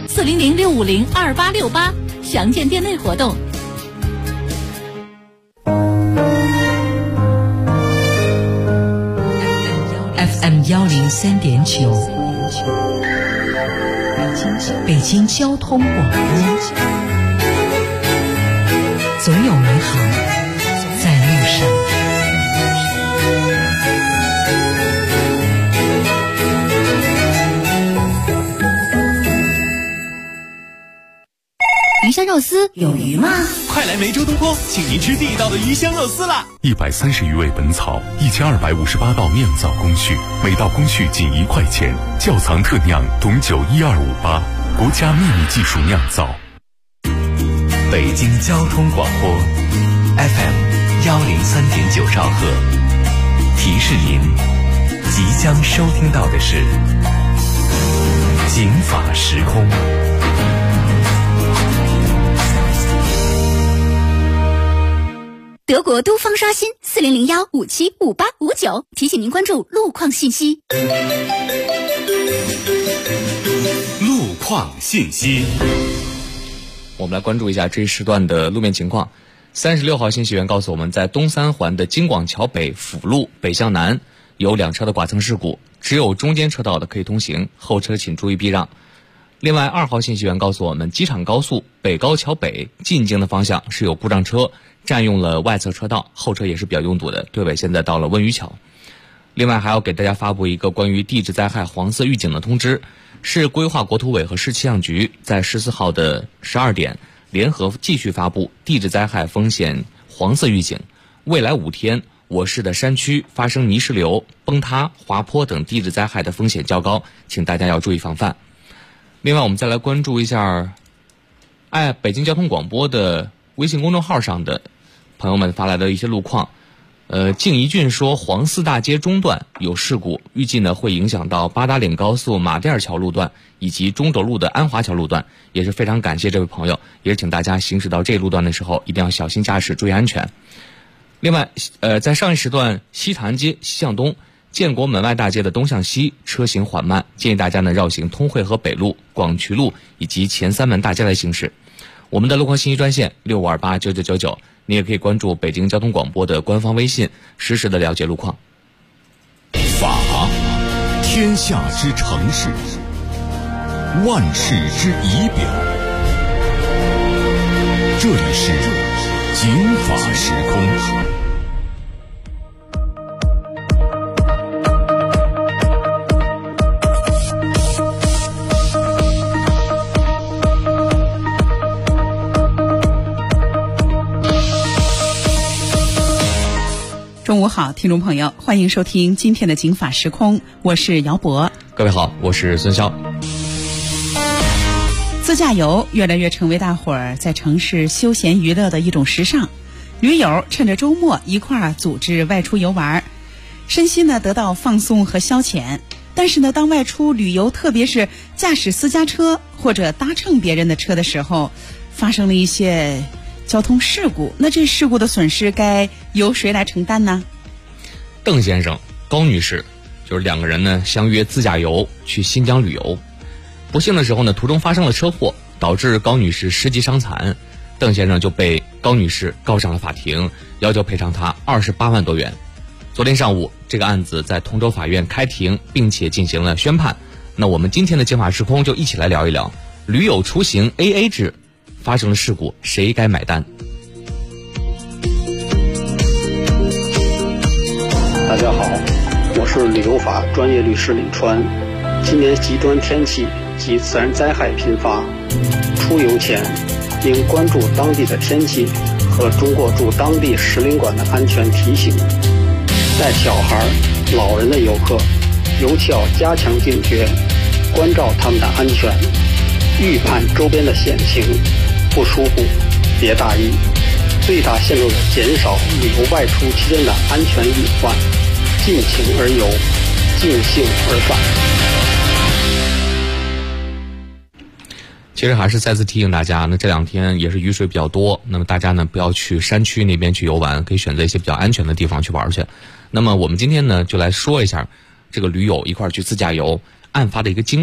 400-650-2868，详见店内活动。 FM 103.9，北京交通广播，总有美好在路上。 鱼香肉丝有鱼吗？ 快来梅州东坡，请您吃地道的鱼香肉丝啦 ！130余味本草，1258道酿造工序，每道工序仅1块钱，窖藏特酿董酒12588，国家秘密技术酿造。 北京交通广播 FM 103.9兆赫，提示您即将收听到的是警法时空。 德国都方刷新400-1575859，提醒您关注路况信息。 路况信息， 我们来关注一下这一时段的路面情况。36号信息源告诉我们，在东三环的京广桥北辅路北向南有2车的剐蹭事故，只有中间车道的可以通行，后车请注意避让。另外2号信息源告诉我们，机场高速北高桥北进京的方向是有故障车占用了外侧车道，后车也是比较拥堵的，队尾现在到了温榆桥。另外还要给大家发布一个关于地质灾害黄色预警的通知，市规划国土委和市气象局在14号的12点联合继续发布地质灾害风险黄色预警，未来5天我市的山区发生泥石流、崩塌、滑坡等地质灾害的风险较高，请大家要注意防范。另外我们再来关注一下北京交通广播的微信公众号上的朋友们发来的一些路况。静怡俊说黄四大街中段有事故，预计呢会影响到八达岭高速马甸桥路段以及中轴路的安华桥路段，也是非常感谢这位朋友，也是请大家行驶到这一路段的时候一定要小心驾驶，注意安全。另外在上一时段西长安街西向东建国门外大街的东向西车行缓慢，建议大家呢绕行通惠河北路、广渠路以及前三门大街来行驶。我们的路况信息专线65289999，你也可以关注北京交通广播的官方微信，实时的了解路况。 法，天下之城市，万世之仪表。这里是警法时空。 中午好，听众朋友，欢迎收听今天的警法时空，我是姚博。 各位好，我是孙潇。 自驾游越来越成为大伙儿在城市休闲娱乐的一种时尚，驴友趁着周末一块儿组织外出游玩，身心呢得到放松和消遣。但是呢，当外出旅游，特别是驾驶私家车或者搭乘别人的车的时候，发生了一些交通事故，那这事故的损失该由谁来承担呢？ 邓先生、高女士就是2个人呢相约自驾游去新疆旅游，不幸的时候呢途中发生了车祸，导致高女士10级伤残，邓先生就被高女士告上了法庭，要求赔偿他28万多元。昨天上午这个案子在通州法院开庭，并且进行了宣判。那我们今天的警法时空就一起来聊一聊驴友出行 AA 制，发生了事故谁该买单？ 大家好，我是旅游法专业律师李川。今年极端天气及自然灾害频发，出游前应关注当地的天气和中国驻当地使领馆的安全提醒。带小孩、老人的游客尤其要加强警觉，关照他们的安全，预判周边的险情，不疏忽，别大意，最大限度地减少旅游外出期间的安全隐患，尽情而游，尽兴而返。 其实还是再次提醒大家，那这2天也是雨水比较多，那么大家呢不要去山区那边去游玩，可以选择一些比较安全的地方去玩去。那么我们今天呢就来说一下这个驴友一块去自驾游案发的一个经过。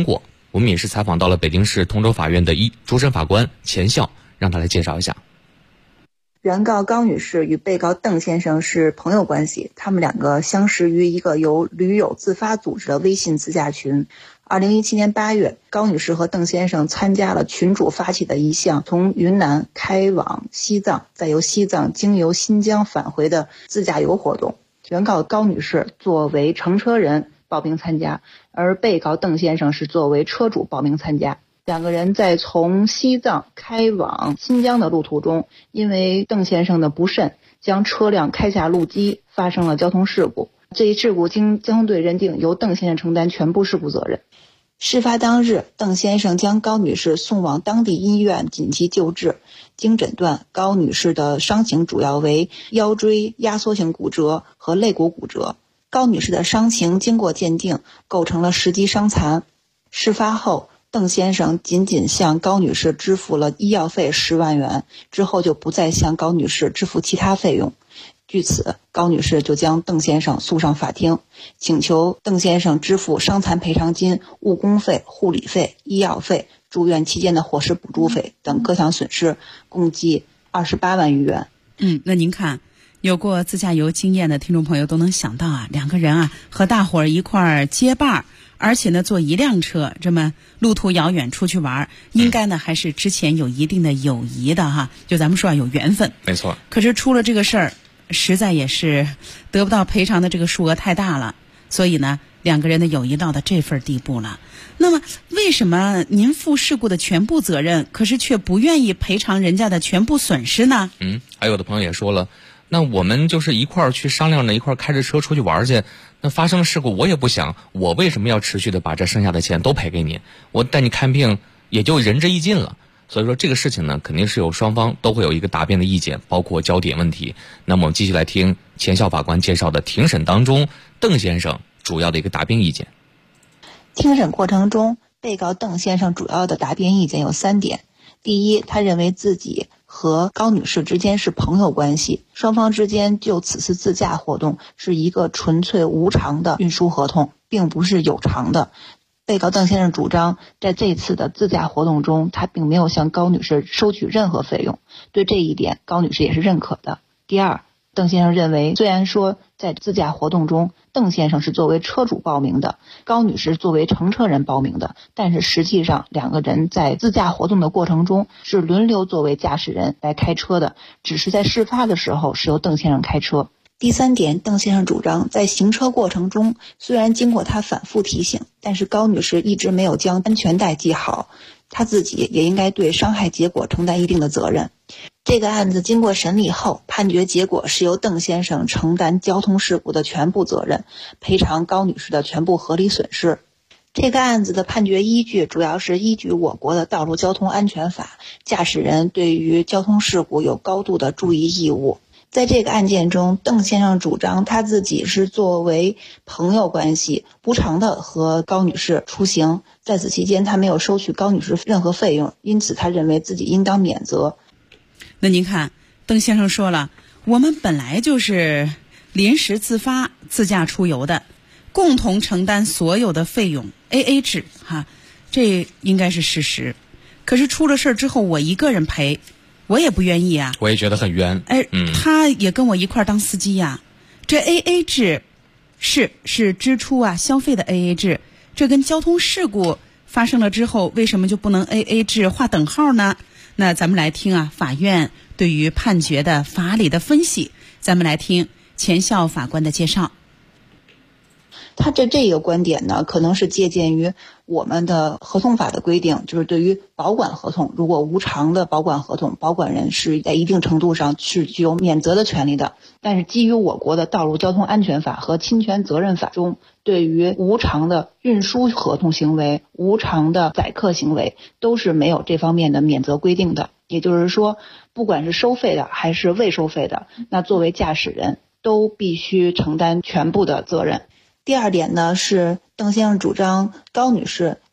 我们也是采访到了北京市通州法院的主审法官钱笑，让他来介绍一下。 原告高女士与被告邓先生是朋友关系，他们两个相识于一个由驴友自发组织的微信自驾群。2017年8月，高女士和邓先生参加了群主发起的一项从云南开往西藏，再由西藏经由新疆返回的自驾游活动。原告高女士作为乘车人报名参加，而被告邓先生是作为车主报名参加。两个人在从西藏开往新疆的路途中，因为邓先生的不慎，将车辆开下路基，发生了交通事故。这一事故经交通队认定由邓先生承担全部事故责任。事发当日，邓先生将高女士送往当地医院紧急救治，经诊断，高女士的伤情主要为腰椎压缩性骨折和肋骨骨折。高女士的伤情经过鉴定，构成了10级伤残。事发后，邓先生仅向高女士支付了医药费10万元，之后就不再向高女士支付其他费用。据此，高女士就将邓先生诉上法庭，请求邓先生支付伤残赔偿金、误工费、护理费、医药费、住院期间的伙食补助费等各项损失，共计28万余元。 那您看，有过自驾游经验的听众朋友都能想到啊，两个人啊和大伙儿一块儿结伴，而且呢坐一辆车，这么路途遥远出去玩，应该呢还是之前有一定的友谊的哈，就咱们说啊有缘分。 没错。 可是出了这个事儿，实在也是得不到赔偿的这个数额太大了，所以呢两个人的友谊到这份地步了。那么为什么您负事故的全部责任，可是却不愿意赔偿人家的全部损失呢？ 还有的朋友也说了，那我们就是一块儿去商量着一块儿开着车出去玩去，那发生了事故我也不想，我为什么要持续的把这剩下的钱都赔给你？我带你看病也就仁至义尽了。所以说这个事情呢，肯定是有双方都会有一个答辩的意见，包括焦点问题。那么我们继续来听钱笑法官介绍的庭审当中邓先生主要的一个答辩意见。 庭审过程中，被告邓先生主要的答辩意见有3点。第一，他认为自己和高女士之间是朋友关系，双方之间就此次自驾活动是一个纯粹无偿的运输合同，并不是有偿的。被告邓先生主张，在这次的自驾活动中，他并没有向高女士收取任何费用，对这一点高女士也是认可的。第二，邓先生认为，虽然说在自驾活动中，邓先生是作为车主报名的，高女士作为乘车人报名的，但是实际上两个人在自驾活动的过程中是轮流作为驾驶人来开车的，只是在事发的时候是由邓先生开车。第3点，邓先生主张，在行车过程中，虽然经过他反复提醒，但是高女士一直没有将安全带系好，他自己也应该对伤害结果承担一定的责任。这个案子经过审理后，判决结果是由邓先生承担交通事故的全部责任，赔偿高女士的全部合理损失。这个案子的判决依据主要是依据我国的道路交通安全法，驾驶人对于交通事故有高度的注意义务。在这个案件中，邓先生主张他自己是作为朋友关系无偿的和高女士出行，在此期间他没有收取高女士任何费用，因此他认为自己应当免责。 那您看，邓先生说了，我们本来就是临时自发自驾出游的，共同承担所有的费用 AA 制哈，这应该是事实。可是出了事之后我一个人赔，我也不愿意啊， 我也觉得很冤。 他也跟我一块当司机呀，这 AA 制是支出啊，消费的 AA 制，这跟交通事故发生了之后，为什么就不能 AA 制划等号呢？那咱们来听啊，法院对于判决的法理的分析。咱们来听钱笑法官的介绍。 他这个观点呢，可能是借鉴于我们的合同法的规定，就是对于保管合同，如果无偿的保管合同，保管人是在一定程度上是具有免责的权利的。但是基于我国的道路交通安全法和侵权责任法中，对于无偿的运输合同行为、无偿的载客行为，都是没有这方面的免责规定的。也就是说，不管是收费的还是未收费的，那作为驾驶人都必须承担全部的责任。第2点呢，是邓先生主张高女士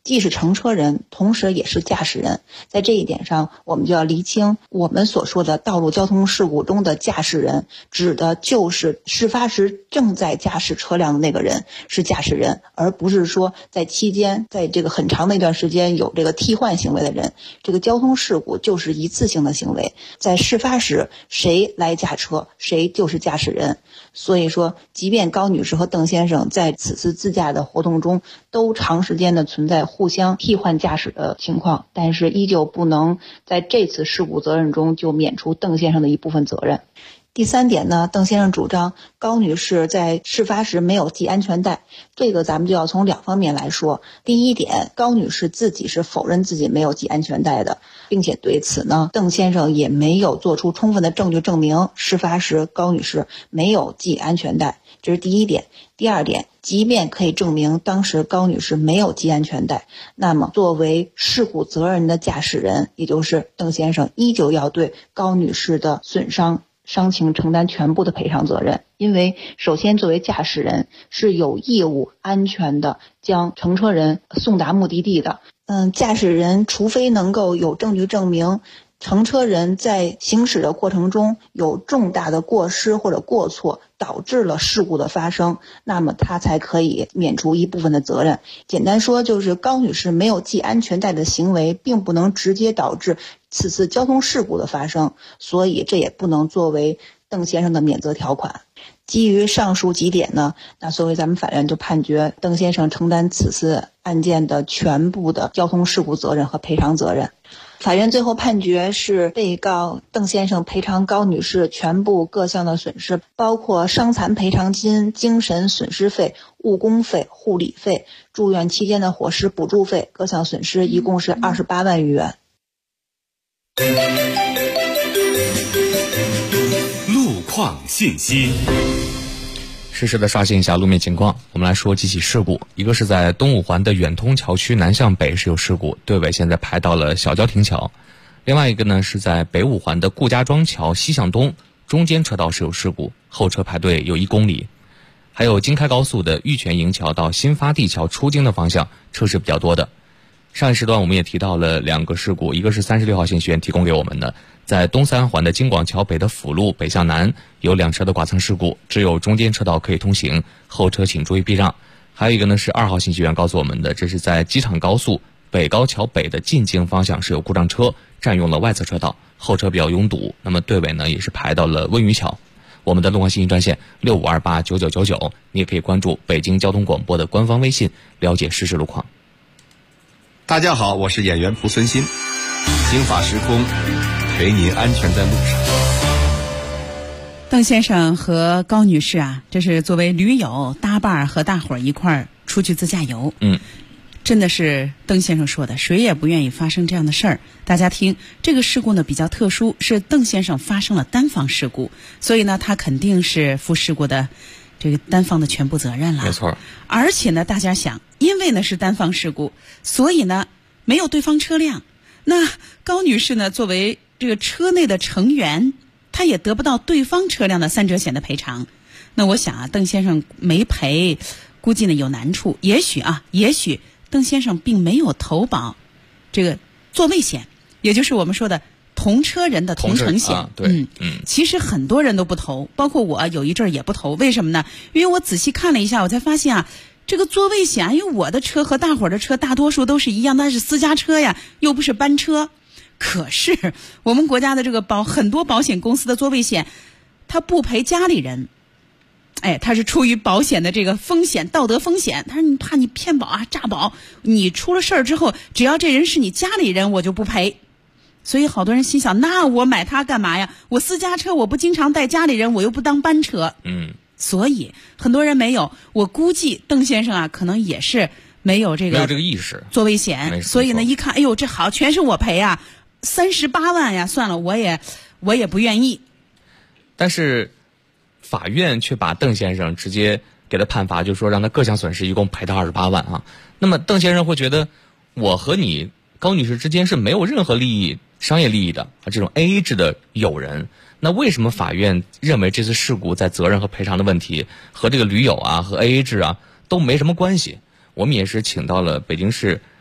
既是乘车人，同时也是驾驶人。在这一点上，我们就要厘清，我们所说的道路交通事故中的驾驶人，指的就是事发时正在驾驶车辆的那个人是驾驶人，而不是说在期间，在这个很长的一段时间有这个替换行为的人。这个交通事故就是一次性的行为，在事发时谁来驾车，谁就是驾驶人。所以说，即便高女士和邓先生在此次自驾的活动中都长时间的存在互相替换驾驶的情况，但是依旧不能在这次事故责任中就免除邓先生的一部分责任。第三点呢，邓先生主张高女士在事发时没有系安全带，这个咱们就要从两方面来说。第一点，高女士自己是否认自己没有系安全带的，并且对此呢，邓先生也没有做出充分的证据证明事发时高女士没有系安全带，这是第一点。第二点，即便可以证明当时高女士没有系安全带，那么作为事故责任的驾驶人，也就是邓先生，依旧要对高女士的损伤伤情承担全部的赔偿责任。因为首先作为驾驶人是有义务安全的将乘车人送达目的地的。驾驶人除非能够有证据证明乘车人在行驶的过程中有重大的过失或者过错，导致了事故的发生，那么他才可以免除一部分的责任。简单说，就是高女士没有系安全带的行为并不能直接导致此次交通事故的发生，所以这也不能作为邓先生的免责条款。基于上述几点呢，那所以咱们法院就判决邓先生承担此次案件的全部的交通事故责任和赔偿责任。法院最后判决是被告邓先生赔偿高女士全部各项的损失，包括伤残赔偿金、精神损失费、误工费、护理费、住院期间的伙食补助费，各项损失一共是28万余元。 路况信息。 实时的刷新一下路面情况，我们来说几起事故。一个是在东五环的远通桥区南向北是有事故，队尾现在排到了小郊亭桥。另外一个呢是在北五环的顾家庄桥西向东中间车道是有事故，后车排队有1公里。还有京开高速的玉泉营桥到新发地桥出京的方向车是比较多的。上一时段我们也提到了2个事故，一个是36号线学员提供给我们的，在东三环的京广桥北的辅路北向南有2车的剐蹭事故，只有中间车道可以通行，后车请注意避让。还有一个呢是2号信息员告诉我们的，这是在机场高速北高桥北的进京方向是有故障车占用了外侧车道，后车比较拥堵，那么队尾呢也是排到了温榆桥。我们的路况信息专线65289999，你也可以关注北京交通广播的官方微信了解实时路况。 大家好，我是演员蒲存昕，经法时空陪您安全在路上。 邓先生和高女士啊，这是作为驴友搭伴和大伙儿一块儿出去自驾游。真的是邓先生说的，谁也不愿意发生这样的事儿。大家听，这个事故呢比较特殊，是邓先生发生了单方事故，所以呢他肯定是负事故的这个单方的全部责任了。 没错。 而且呢大家想，因为呢是单方事故，所以呢没有对方车辆，那高女士呢作为这个车内的成员，她也得不到对方车辆的3者险的赔偿。那我想啊，邓先生没赔，估计呢有难处。也许邓先生并没有投保这个座位险，也就是我们说的同车人的同乘险。其实很多人都不投，包括我有一阵儿也不投。为什么呢？因为我仔细看了一下，我才发现啊，这个座位险，因为我的车和大伙儿的车大多数都是一样，那是私家车呀，又不是班车。可是我们国家的这个很多保险公司的座位险，它不赔家里人。他是出于保险的这个风险，道德风险，他说你怕你骗保啊、诈保，你出了事儿之后，只要这人是你家里人，我就不赔。所以好多人心想，那我买它干嘛呀？我私家车我不经常带家里人，我又不当班车。所以很多人没有。我估计邓先生啊，可能也是没有这个意识， 座位险。所以呢，一看，哎呦，这好，全是我赔啊，38万呀，算了，我也不愿意。 但是法院却把邓先生直接给他判罚，就是说让他各项损失一共赔到28万啊。那么邓先生会觉得，我和你高女士之间是没有任何利益、商业利益的啊，这种 AA 制的友人。那为什么法院认为这次事故在责任和赔偿的问题和这个驴友啊和 AA 制啊都没什么关系？我们也是请到了北京市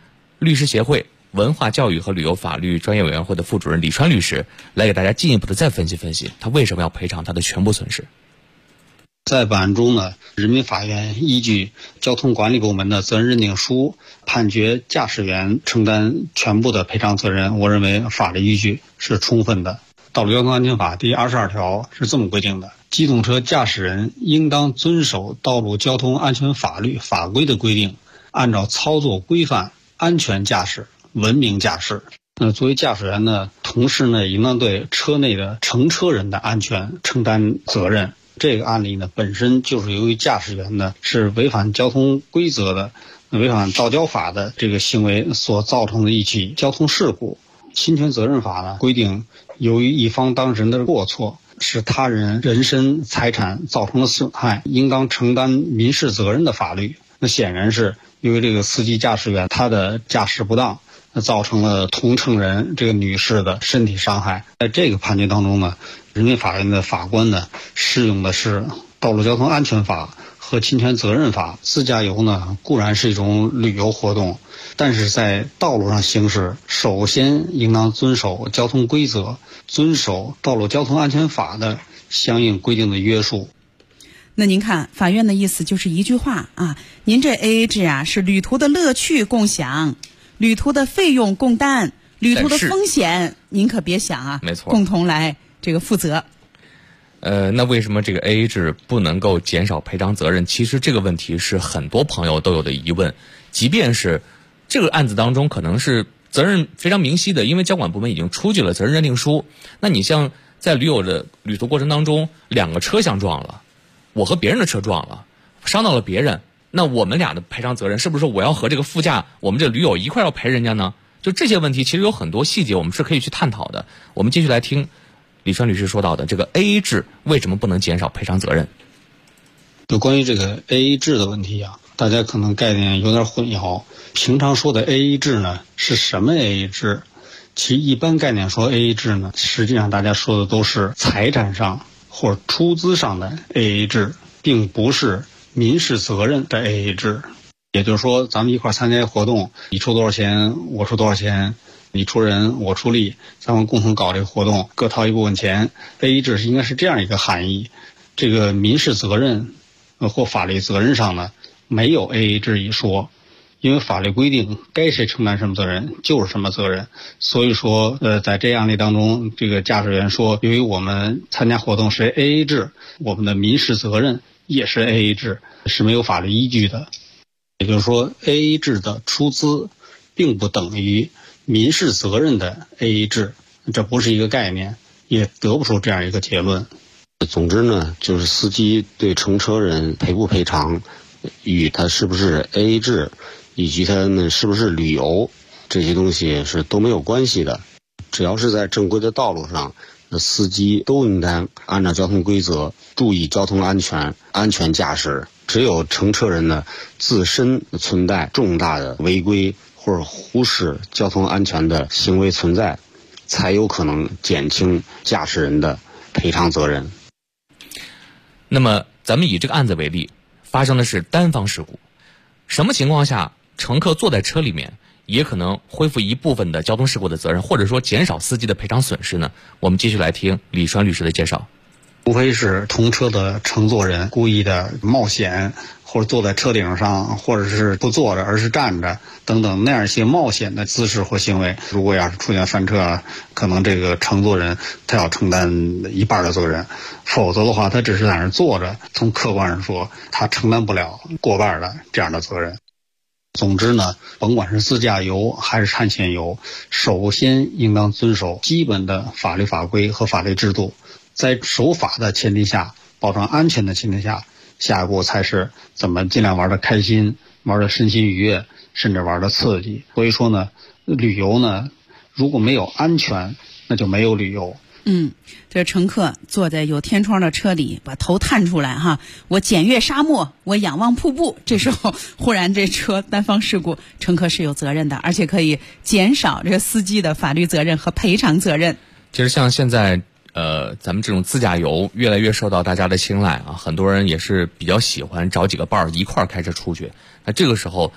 律师协会文化教育和旅游法律专业委员会的副主任李川律师来给大家进一步的再分析分析，他为什么要赔偿他的全部损失。 在本案中呢，人民法院依据交通管理部门的责任认定书判决驾驶员承担全部的赔偿责任，我认为法律依据是充分的。道路交通安全法第22条是这么规定的：机动车驾驶人应当遵守道路交通安全法律法规的规定，按照操作规范安全驾驶、文明驾驶。作为驾驶员呢，同时呢，应当对车内的乘车人的安全承担责任。这个案例呢，本身就是由于驾驶员呢是违反交通规则的、违反道交法的这个行为所造成的一起交通事故。侵权责任法呢规定，由于一方当事人的过错使他人人身财产造成了损害，应当承担民事责任的法律。那显然是由于这个司机驾驶员他的驾驶不当，造成了同乘人这个女士的身体伤害。在这个判决当中呢，人民法院的法官呢适用的是道路交通安全法和侵权责任法。自驾游呢固然是一种旅游活动，但是在道路上行驶，首先应当遵守交通规则，遵守道路交通安全法的相应规定的约束。 那您看，法院的意思就是一句话啊，您这 AA 制啊是旅途的乐趣共享，旅途的费用共担，旅途的风险您可别想啊， 没错， 共同来这个负责。 那为什么这个 AA 制不能够减少赔偿责任？其实这个问题是很多朋友都有的疑问。即便是这个案子当中可能是责任非常明晰的，因为交管部门已经出具了责任认定书。那你像在驴友的旅途过程当中，2个车相撞了，我和别人的车撞了，伤到了别人，那我们俩的赔偿责任是不是说我要和这个副驾我们这驴友一块要赔人家呢？就这些问题其实有很多细节我们是可以去探讨的。我们继续来听李川律师说到的这个 AA 制为什么不能减少赔偿责任。 就关于这个 AA 制的问题啊，大家可能概念有点混淆。平常说的 AA 制呢是什么 AA 制？其实一般概念说 AA 制呢，实际上大家说的都是财产上或者出资上的 AA 制，并不是民事责任的 AA 制。也就是说，咱们一块参加活动，你出多少钱，我出多少钱，你出人我出力，咱们共同搞这个活动，各掏一部分钱。AA 制应该是这样一个含义。这个民事责任或法律责任上呢，没有 AA 制一说，因为法律规定该谁承担什么责任就是什么责任。所以说在这案例当中，这个驾驶员说，由于我们参加活动是 AA 制，我们的民事责任也是 AA 制，是没有法律依据的。也就是说 AA 制的出资并不等于民事责任的 AA 制，这不是一个概念，也得不出这样一个结论。 总之呢，就是司机对乘车人赔不赔偿，与他是不是 AA 制，以及他们是不是旅游，这些东西是都没有关系的。只要是在正规的道路上，司机都应该按照交通规则，注意交通安全，安全驾驶。只有乘车人呢自身存在重大的违规或者忽视交通安全的行为存在，才有可能减轻驾驶人的赔偿责任。 那么咱们以这个案子为例，发生的是单方事故，什么情况下乘客坐在车里面也可能恢复一部分的交通事故的责任，或者说减少司机的赔偿损失呢？我们继续来听李川律师的介绍。 无非是同车的乘坐人故意的冒险，或者坐在车顶上，或者是不坐着而是站着等等那样一些冒险的姿势或行为。如果要是出现翻车，可能这个乘坐人他要承担一半的责任，否则的话他只是在那儿坐着，从客观上说他承担不了过半的这样的责任。总之呢，甭管是自驾游还是探险游，首先应当遵守基本的法律法规和法律制度，在守法的前提下，保障安全的前提下，下一步才是怎么尽量玩得开心，玩得身心愉悦，甚至玩得刺激。所以说呢，旅游呢，如果没有安全，那就没有旅游。 这乘客坐在有天窗的车里，把头探出来哈，我检阅沙漠，我仰望瀑布，这时候忽然这车单方事故，乘客是有责任的，而且可以减少这个司机的法律责任和赔偿责任。 其实像现在咱们这种自驾游越来越受到大家的青睐啊，很多人也是比较喜欢找几个伴儿一块儿开车出去。那这个时候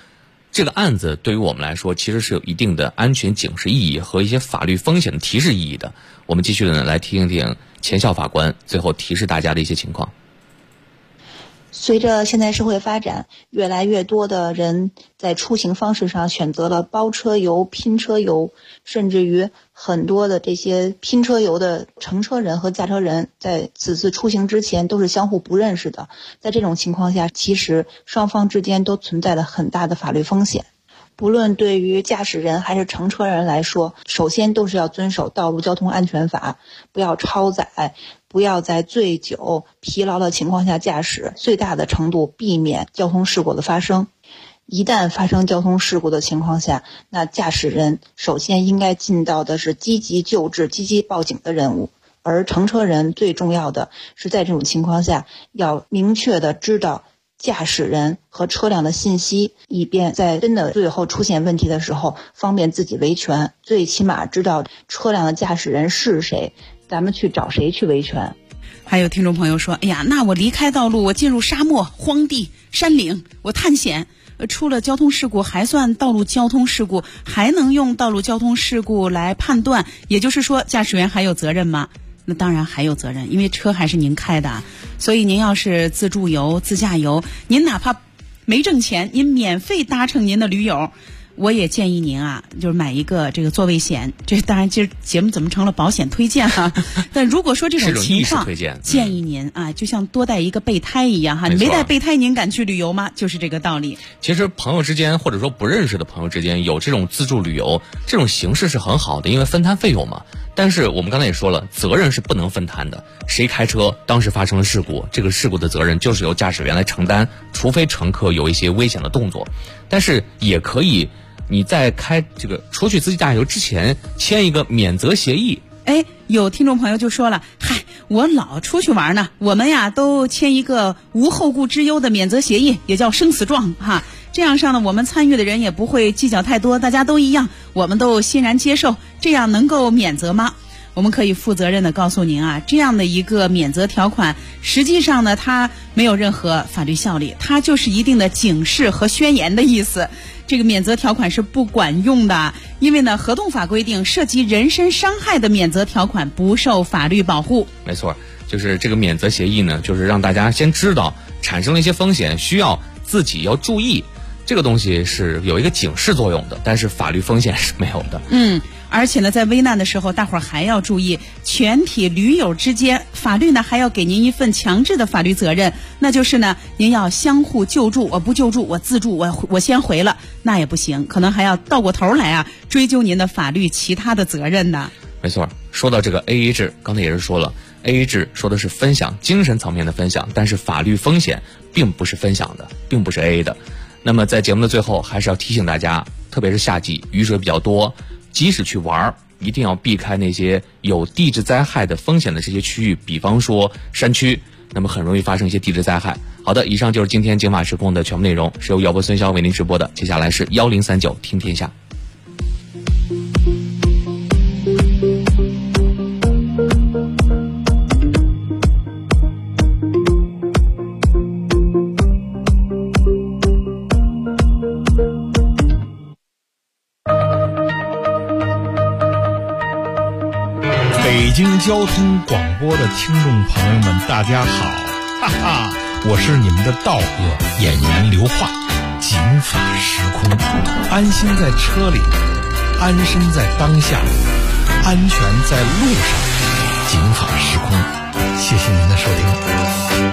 这个案子对于我们来说其实是有一定的安全警示意义和一些法律风险的提示意义的。我们继续的呢来听一听钱校法官最后提示大家的一些情况。 随着现在社会发展，越来越多的人在出行方式上选择了包车游、拼车游，甚至于很多的这些拼车游的乘车人和驾车人在此次出行之前都是相互不认识的。在这种情况下，其实双方之间都存在了很大的法律风险。不论对于驾驶人还是乘车人来说，首先都是要遵守道路交通安全法，不要超载，不要在醉酒、疲劳的情况下驾驶，最大的程度避免交通事故的发生。一旦发生交通事故的情况下，那驾驶人首先应该尽到的是积极救治、积极报警的任务，而乘车人最重要的是在这种情况下要明确的知道驾驶人和车辆的信息，以便在真的最后出现问题的时候方便自己维权，最起码知道车辆的驾驶人是谁，咱们去找谁去维权。 还有听众朋友说，哎呀，那我离开道路，我进入沙漠、荒地、山岭，我探险，出了交通事故还算道路交通事故，还能用道路交通事故来判断，也就是说驾驶员还有责任吗？那当然还有责任，因为车还是您开的，所以您要是自助游、自驾游，您哪怕没挣钱，您免费搭乘您的驴友，我也建议您啊，就是买一个这个座位险。这当然，今儿节目怎么成了保险推荐哈？但如果说这种情况，建议您啊，就像多带一个备胎一样哈。你没带备胎，您敢去旅游吗？就是这个道理。 其实朋友之间，或者说不认识的朋友之间，有这种自助旅游这种形式是很好的，因为分摊费用嘛。但是我们刚才也说了，责任是不能分摊的。谁开车当时发生了事故，这个事故的责任就是由驾驶员来承担，除非乘客有一些危险的动作。但是也可以，你在开这个出去自驾游之前签一个免责协议。 哎，有听众朋友就说了，嗨，我老出去玩呢，我们呀都签一个无后顾之忧的免责协议，也叫生死状哈。这样上呢，我们参与的人也不会计较太多，大家都一样，我们都欣然接受，这样能够免责吗？我们可以负责任的告诉您啊，这样的一个免责条款，实际上呢，它没有任何法律效力，它就是一定的警示和宣言的意思。这个免责条款是不管用的，因为呢，合同法规定，涉及人身伤害的免责条款不受法律保护。 没错，就是这个免责协议呢，就是让大家先知道产生了一些风险，需要自己要注意。这个东西是有一个警示作用的，但是法律风险是没有的。 而且呢，在危难的时候，大伙儿还要注意，全体驴友之间，法律呢还要给您一份强制的法律责任，那就是呢，您要相互救助，我不救助，我自助，我先回了，那也不行，可能还要倒过头来啊，追究您的法律其他的责任呢。 没错，说到这个 AA 制，刚才也是说了 ，AA 制说的是分享，精神层面的分享，但是法律风险并不是分享的，并不是 AA 的。那么在节目的最后，还是要提醒大家，特别是夏季雨水比较多，即使去玩，一定要避开那些有地质灾害的风险的这些区域，比方说山区，那么很容易发生一些地质灾害。好的，以上就是今天警法时空的全部内容，是由姚博孙潇为您直播的。接下来是1039听天下。 北京交通广播的听众朋友们，大家好，哈哈，我是你们的道哥演员刘化。警法时空，安心在车里，安身在当下，安全在路上。警法时空，谢谢您的收听。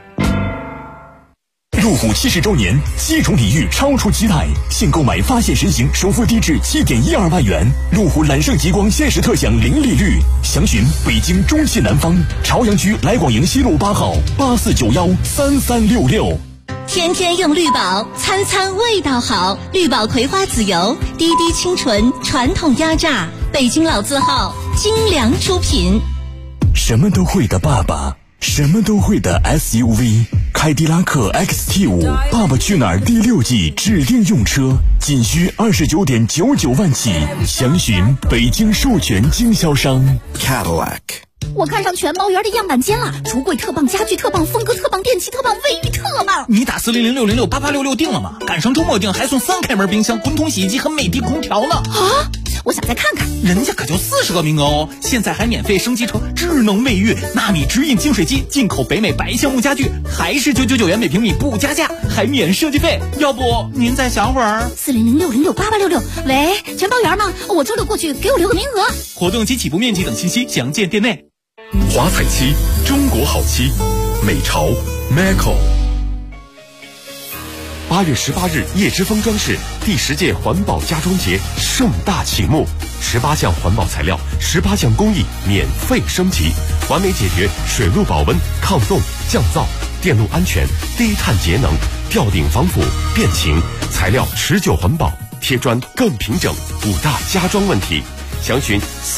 路虎70周年，7重礼遇超出期待，现购买发现神行首付低至7.12万元，路虎揽胜极光限时特享零利率。详询北京中西南方朝阳区来广营西路8号84913366。 天天用绿宝，餐餐味道好。绿宝葵花籽油，滴滴清纯，传统压榨，北京老字号，精良出品。 什么都会的爸爸，什么都会的 SUV， 凯迪拉克 XT5 爸爸去哪儿第6季指定用车，仅需29.99万起，详询北京授权经销商 Cadillac。 我看上全包园的样板间了，橱柜特棒，家具特棒，风格特棒，电器特棒，卫浴特棒。 你打400668866订了吗？赶上周末订还送3开门冰箱、滚筒洗衣机和美的空调呢。 啊！我想再看看， 人家可就40个名额哦！现在还免费升级成智能卫浴、纳米直饮净水机，进口北美白橡木家具，还是999元每平米不加价，还免设计费。要不您再想会儿 ？400668866，喂，全包园吗？我周六过去，给我留个名额。 活动及起步面积等信息详见店内。 华彩漆，中国好漆，美潮 Maco。8月18日，叶之峰装饰第10届环保家装节盛大启幕，18项环保材料，18项工艺免费升级，完美解决水路保温、抗冻、降噪、电路安全、低碳节能、吊顶防腐、变形，材料持久环保，贴砖更平整，5大家装问题。详询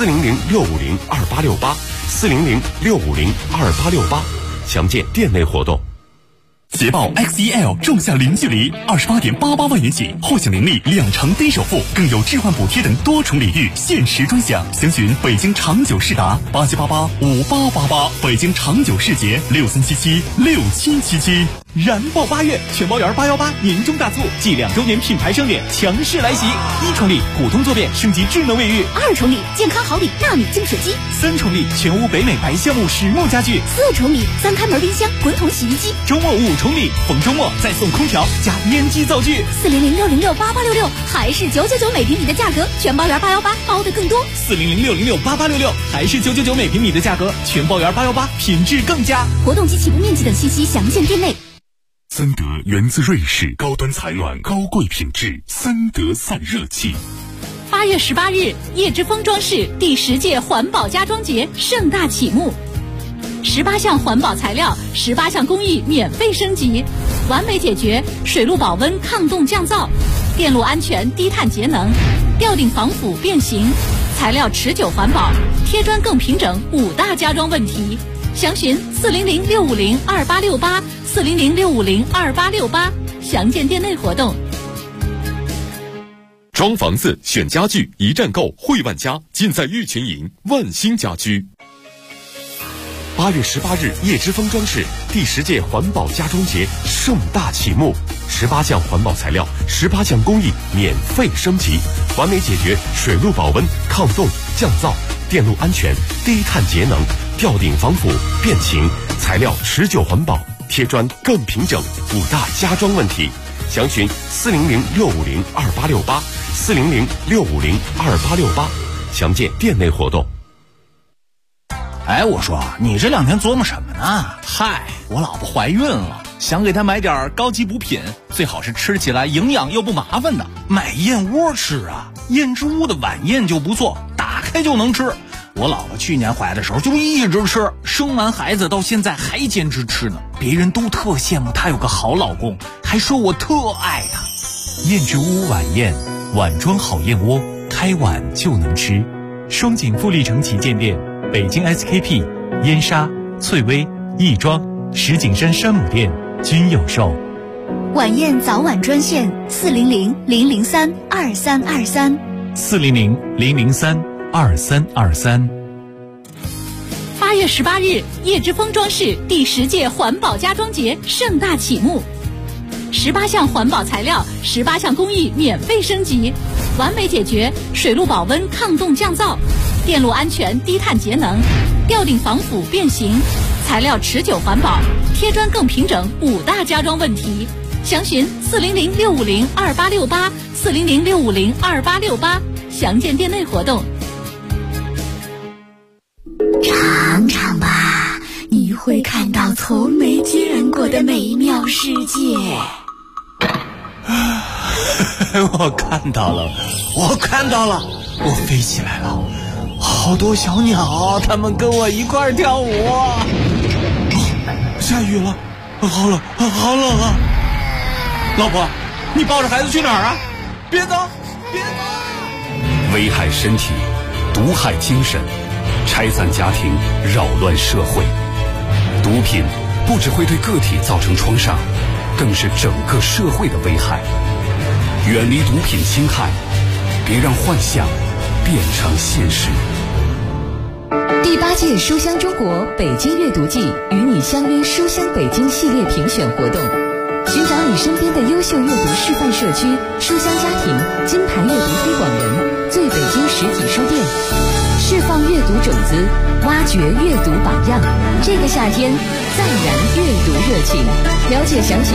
400-650-2868，400-650-2868，详见店内活动。 捷豹 XEL 仲夏零距离28.88万元起，或享零利2成低首付，更有置换补贴等多重礼遇，限时专享。详询北京长久世达87885888，北京长久世捷63776777。燃爆8月，全包园818年终大促，继2周年品牌盛典强势来袭！1重礼股东坐便升级智能卫浴 ，2重礼健康好礼纳米净水机 ，3重礼全屋北美白橡木实木家具 ，4重礼3开门冰箱、滚筒洗衣机， 周末5重礼，逢周末再送空调加烟机灶具。 400-606-8866，还是999每平米的价格，全包园818包的更多。 400-606-8866，还是999每平米的价格，全包园818品质更佳。 活动及起步面积等信息详见店内。 森德源自瑞士，高端采暖，高贵品质，森德散热器。 8月18日，叶之峰装饰第10届环保家装节盛大启幕，18项环保材料，18项工艺免费升级，完美解决水路保温、抗冻降噪、电路安全、低碳节能、吊顶防腐变形，材料持久环保，贴砖更平整，5大家装问题。详询400-650-2868，400-650-2868，详见店内活动。 装房子选家具，一站购汇万家，尽在玉群营万兴家居。8月18日，叶之峰装饰第10届环保家装节盛大启幕，18项环保材料，18项工艺免费升级，完美解决水路保温、抗冻、降噪、电路安全、低碳节能、吊顶防腐、变形，材料持久环保，贴砖更平整，5大家装问题。详询400-650-2868，400-650-2868，详见店内活动。 哎，我说你这2天琢磨什么呢？嗨，我老婆怀孕了，想给她买点高级补品，最好是吃起来营养又不麻烦的。买燕窝吃啊，燕之屋的晚宴就不错，打开就能吃。我老婆去年怀的时候就一直吃，生完孩子到现在还坚持吃呢。别人都特羡慕她有个好老公，还说我特爱她。 燕之屋晚宴，碗装好燕窝，开碗就能吃。双井富力城旗舰店，北京 SKP、燕莎、翠微、亦庄、石景山山姆店均有售。 晚宴早晚专线400-003-2323。 400-003-2323。 8月18日，叶之峰装饰第10届环保家装节盛大启幕，18项环保材料，18项工艺免费升级，完美解决水路保温、抗冻降噪、电路安全、低碳节能、吊顶防腐变形，材料持久环保，贴砖更平整，5大家装问题。详询400-650-2868，400-650-2868，详见店内活动。 尝尝吧，你会看到从没见过的美妙世界。 我看到了，我飞起来了，好多小鸟，它们跟我一块儿跳舞。下雨了，好冷啊！老婆，你抱着孩子去哪儿啊？别走！ 危害身体，毒害精神，拆散家庭，扰乱社会。毒品不只会对个体造成创伤，更是整个社会的危害。远离毒品侵害，别让幻想变成现实。 第8届书香中国北京阅读季与你相约书香北京系列评选活动，寻找你身边的优秀阅读示范社区、书香家庭、金牌阅读推广人、最北京实体书店，释放阅读种子，挖掘阅读榜样。这个夏天，再燃阅读热情。了解详情